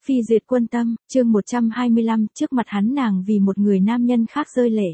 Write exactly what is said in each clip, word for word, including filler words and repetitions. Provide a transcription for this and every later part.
Phi duyệt quân tâm, chương một trăm hai mươi lăm, trước mặt hắn nàng vì một người nam nhân khác rơi lệ.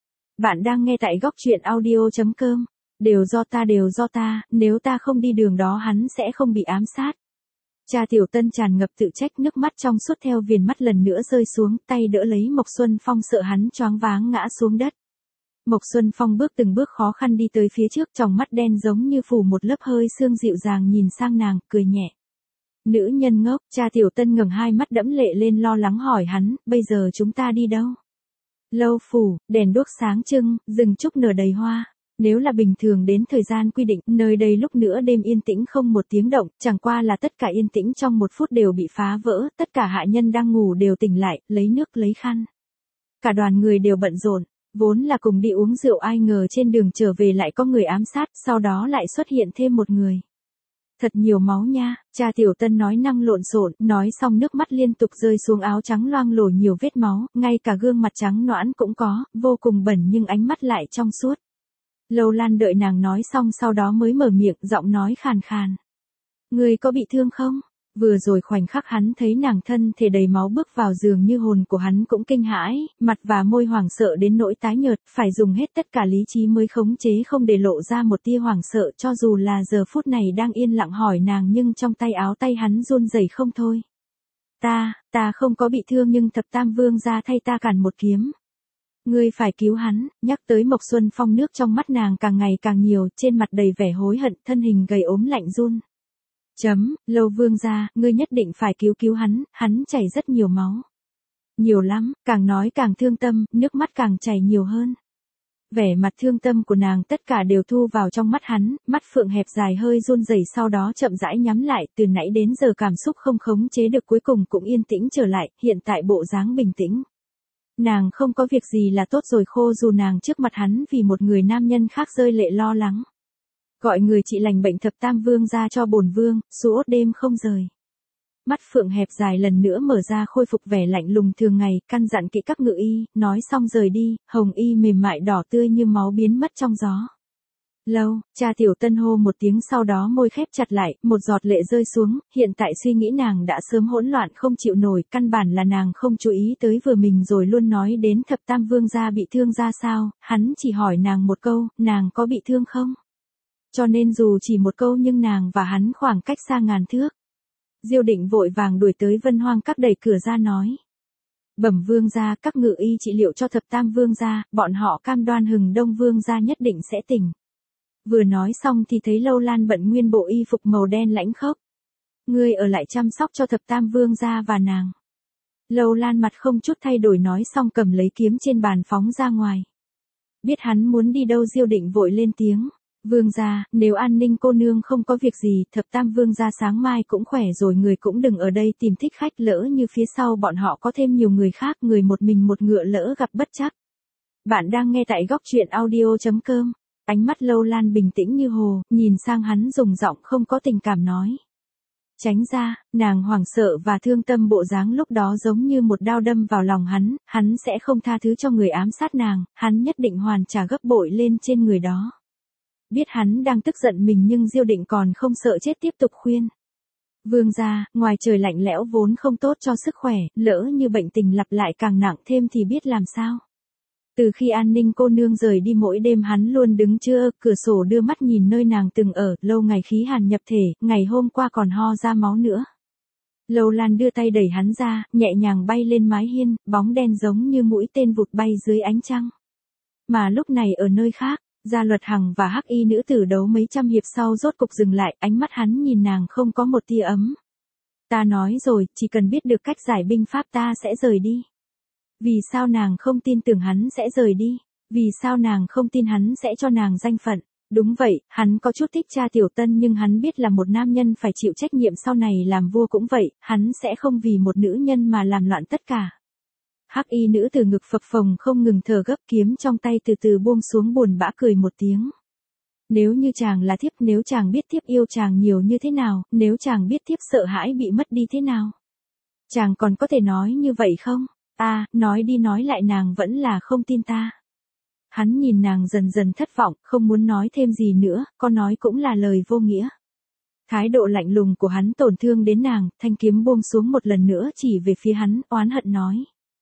Bạn đang nghe tại góc truyện audio chấm com. Đều do ta đều do ta, nếu ta không đi đường đó hắn sẽ không bị ám sát. Cha Tiểu Tân tràn ngập tự trách, nước mắt trong suốt theo viền mắt lần nữa rơi xuống, tay đỡ lấy Mộc Xuân Phong sợ hắn choáng váng ngã xuống đất. Mộc Xuân Phong bước từng bước khó khăn đi tới phía trước, tròng mắt đen giống như phủ một lớp hơi sương dịu dàng nhìn sang nàng, cười nhẹ. Nữ nhân ngốc, cha Tiểu Tân ngẩng hai mắt đẫm lệ lên lo lắng hỏi hắn, bây giờ chúng ta đi đâu? Lâu phủ, đèn đuốc sáng trưng, rừng trúc nở đầy hoa. Nếu là bình thường đến thời gian quy định, nơi đây lúc nữa đêm yên tĩnh không một tiếng động, chẳng qua là tất cả yên tĩnh trong một phút đều bị phá vỡ, tất cả hạ nhân đang ngủ đều tỉnh lại, lấy nước lấy khăn. Cả đoàn người đều bận rộn, vốn là cùng đi uống rượu ai ngờ trên đường trở về lại có người ám sát, sau đó lại xuất hiện thêm một người. Thật nhiều máu nha, cha Tiểu Tân nói năng lộn xộn, nói xong nước mắt liên tục rơi xuống áo trắng loang lổ nhiều vết máu, ngay cả gương mặt trắng nõn cũng có, vô cùng bẩn nhưng ánh mắt lại trong suốt. Lâu Lan đợi nàng nói xong sau đó mới mở miệng, giọng nói khàn khàn. Người có bị thương không? Vừa rồi khoảnh khắc hắn thấy nàng thân thể đầy máu bước vào giường như hồn của hắn cũng kinh hãi, mặt và môi hoảng sợ đến nỗi tái nhợt, phải dùng hết tất cả lý trí mới khống chế không để lộ ra một tia hoảng sợ, cho dù là giờ phút này đang yên lặng hỏi nàng nhưng trong tay áo tay hắn run rẩy không thôi. Ta, ta không có bị thương nhưng thập tam vương ra thay ta cản một kiếm. Ngươi phải cứu hắn, nhắc tới Mộc Xuân Phong nước trong mắt nàng càng ngày càng nhiều, trên mặt đầy vẻ hối hận, thân hình gầy ốm lạnh run. Chấm, Lâu vương gia, ngươi nhất định phải cứu cứu hắn, hắn chảy rất nhiều máu. Nhiều lắm, càng nói càng thương tâm, nước mắt càng chảy nhiều hơn. Vẻ mặt thương tâm của nàng tất cả đều thu vào trong mắt hắn, mắt phượng hẹp dài hơi run rẩy sau đó chậm rãi nhắm lại, từ nãy đến giờ cảm xúc không khống chế được cuối cùng cũng yên tĩnh trở lại, hiện tại bộ dáng bình tĩnh. Nàng không có việc gì là tốt rồi, khô dù nàng trước mặt hắn vì một người nam nhân khác rơi lệ lo lắng. Gọi người trị lành bệnh thập tam vương ra cho bổn vương, suốt đêm không rời. Mắt phượng hẹp dài lần nữa mở ra khôi phục vẻ lạnh lùng thường ngày, căn dặn kỹ các ngự y, nói xong rời đi, hồng y mềm mại đỏ tươi như máu biến mất trong gió. Lâu, cha Tiểu Tân hô một tiếng sau đó môi khép chặt lại, một giọt lệ rơi xuống, hiện tại suy nghĩ nàng đã sớm hỗn loạn không chịu nổi, căn bản là nàng không chú ý tới vừa mình rồi luôn nói đến thập tam vương gia bị thương ra sao, hắn chỉ hỏi nàng một câu, nàng có bị thương không? Cho nên dù chỉ một câu nhưng nàng và hắn khoảng cách xa ngàn thước. Diêu Định vội vàng đuổi tới Vân Hoang Các đẩy cửa ra nói. Bẩm vương gia, các ngự y trị liệu cho thập tam vương gia, bọn họ cam đoan Hừng Đông vương gia nhất định sẽ tỉnh. Vừa nói xong thì thấy Lâu Lan bận nguyên bộ y phục màu đen lãnh khốc. Ngươi ở lại chăm sóc cho thập tam vương gia và nàng. Lâu Lan mặt không chút thay đổi nói xong cầm lấy kiếm trên bàn phóng ra ngoài. Biết hắn muốn đi đâu Diêu Định vội lên tiếng. Vương gia, nếu An Ninh cô nương không có việc gì, thập tam vương gia sáng mai cũng khỏe rồi, người cũng đừng ở đây tìm thích khách, lỡ như phía sau bọn họ có thêm nhiều người khác, người một mình một ngựa lỡ gặp bất trắc. Bạn đang nghe tại góc truyện audio chấm com. Ánh mắt Lâu Lan bình tĩnh như hồ, nhìn sang hắn dùng giọng không có tình cảm nói. Tránh ra, nàng hoảng sợ và thương tâm bộ dáng lúc đó giống như một đao đâm vào lòng hắn, hắn sẽ không tha thứ cho người ám sát nàng, hắn nhất định hoàn trả gấp bội lên trên người đó. Biết hắn đang tức giận mình nhưng Diêu Định còn không sợ chết tiếp tục khuyên. Vương gia, ngoài trời lạnh lẽo vốn không tốt cho sức khỏe, lỡ như bệnh tình lặp lại càng nặng thêm thì biết làm sao. Từ khi An Ninh cô nương rời đi mỗi đêm hắn luôn đứng chưa cửa sổ đưa mắt nhìn nơi nàng từng ở, lâu ngày khí hàn nhập thể, ngày hôm qua còn ho ra máu nữa. Lâu Lan đưa tay đẩy hắn ra, nhẹ nhàng bay lên mái hiên, bóng đen giống như mũi tên vụt bay dưới ánh trăng. Mà lúc này ở nơi khác, Gia Luật Hằng và Hắc Y nữ tử đấu mấy trăm hiệp sau rốt cục dừng lại, ánh mắt hắn nhìn nàng không có một tia ấm. Ta nói rồi, chỉ cần biết được cách giải binh pháp ta sẽ rời đi. Vì sao nàng không tin tưởng hắn sẽ rời đi? Vì sao nàng không tin hắn sẽ cho nàng danh phận? Đúng vậy, hắn có chút thích cha Tiểu Tân nhưng hắn biết là một nam nhân phải chịu trách nhiệm sau này làm vua cũng vậy, hắn sẽ không vì một nữ nhân mà làm loạn tất cả. Hắc Y nữ từ ngực phập phồng không ngừng thở gấp, kiếm trong tay từ từ buông xuống, buồn bã cười một tiếng. Nếu như chàng là thiếp, nếu chàng biết thiếp yêu chàng nhiều như thế nào, nếu chàng biết thiếp sợ hãi bị mất đi thế nào, chàng còn có thể nói như vậy không? À, nói đi nói lại nàng vẫn là không tin ta. Hắn nhìn nàng dần dần thất vọng, không muốn nói thêm gì nữa, có nói cũng là lời vô nghĩa. Thái độ lạnh lùng của hắn tổn thương đến nàng, thanh kiếm buông xuống một lần nữa chỉ về phía hắn, oán hận nói.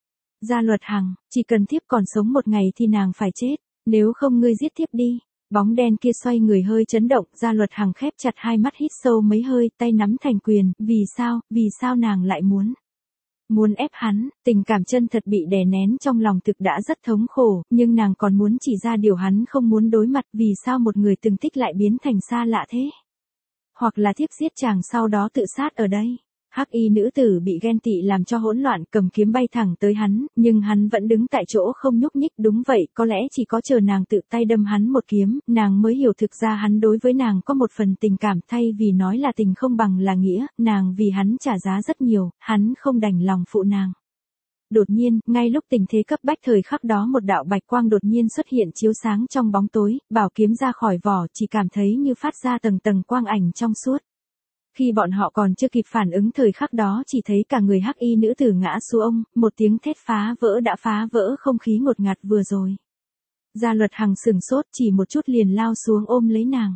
Gia Luật Hằng, chỉ cần thiếp còn sống một ngày thì nàng phải chết, nếu không ngươi giết thiếp đi. Bóng đen kia xoay người hơi chấn động, Gia Luật Hằng khép chặt hai mắt hít sâu mấy hơi, tay nắm thành quyền, vì sao, vì sao nàng lại muốn. Muốn ép hắn, tình cảm chân thật bị đè nén trong lòng thực đã rất thống khổ, nhưng nàng còn muốn chỉ ra điều hắn không muốn đối mặt, vì sao một người từng thích lại biến thành xa lạ thế. Hoặc là thiếp giết chàng sau đó tự sát ở đây. Hắc y nữ tử bị ghen tị làm cho hỗn loạn, cầm kiếm bay thẳng tới hắn, nhưng hắn vẫn đứng tại chỗ không nhúc nhích. Đúng vậy, có lẽ chỉ có chờ nàng tự tay đâm hắn một kiếm, nàng mới hiểu thực ra hắn đối với nàng có một phần tình cảm, thay vì nói là tình không bằng là nghĩa, nàng vì hắn trả giá rất nhiều, hắn không đành lòng phụ nàng. Đột nhiên, ngay lúc tình thế cấp bách thời khắc đó một đạo bạch quang đột nhiên xuất hiện chiếu sáng trong bóng tối, bảo kiếm ra khỏi vỏ, chỉ cảm thấy như phát ra tầng tầng quang ảnh trong suốt. Khi bọn họ còn chưa kịp phản ứng thời khắc đó chỉ thấy cả người hắc y nữ tử ngã xuống, một tiếng thét phá vỡ đã phá vỡ không khí ngột ngạt vừa rồi. Gia Luật Hằng sừng sốt chỉ một chút liền lao xuống ôm lấy nàng.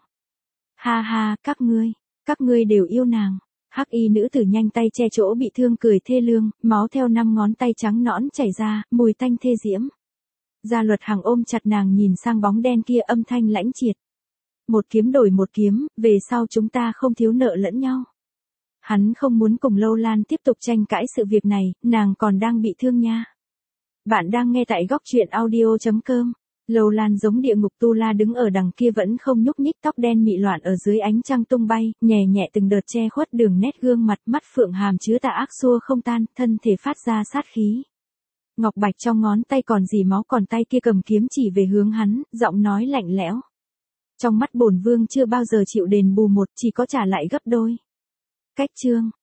Ha ha, các ngươi, các ngươi đều yêu nàng. Hắc y nữ tử nhanh tay che chỗ bị thương cười thê lương, máu theo năm ngón tay trắng nõn chảy ra, mùi tanh thê diễm. Gia Luật Hằng ôm chặt nàng nhìn sang bóng đen kia âm thanh lãnh triệt. Một kiếm đổi một kiếm, về sau chúng ta không thiếu nợ lẫn nhau. Hắn không muốn cùng Lâu Lan tiếp tục tranh cãi sự việc này, nàng còn đang bị thương nha. Bạn đang nghe tại góc truyện audio chấm com. Lâu Lan giống địa ngục tu la đứng ở đằng kia vẫn không nhúc nhích, tóc đen mị loạn ở dưới ánh trăng tung bay, nhẹ nhẹ từng đợt che khuất đường nét gương mặt, mắt phượng hàm chứa tà ác xua không tan, thân thể phát ra sát khí. Ngọc bạch trong ngón tay còn dì máu, còn tay kia cầm kiếm chỉ về hướng hắn, giọng nói lạnh lẽo. Trong mắt bổn vương chưa bao giờ chịu đền bù một, chỉ có trả lại gấp đôi. Cách chương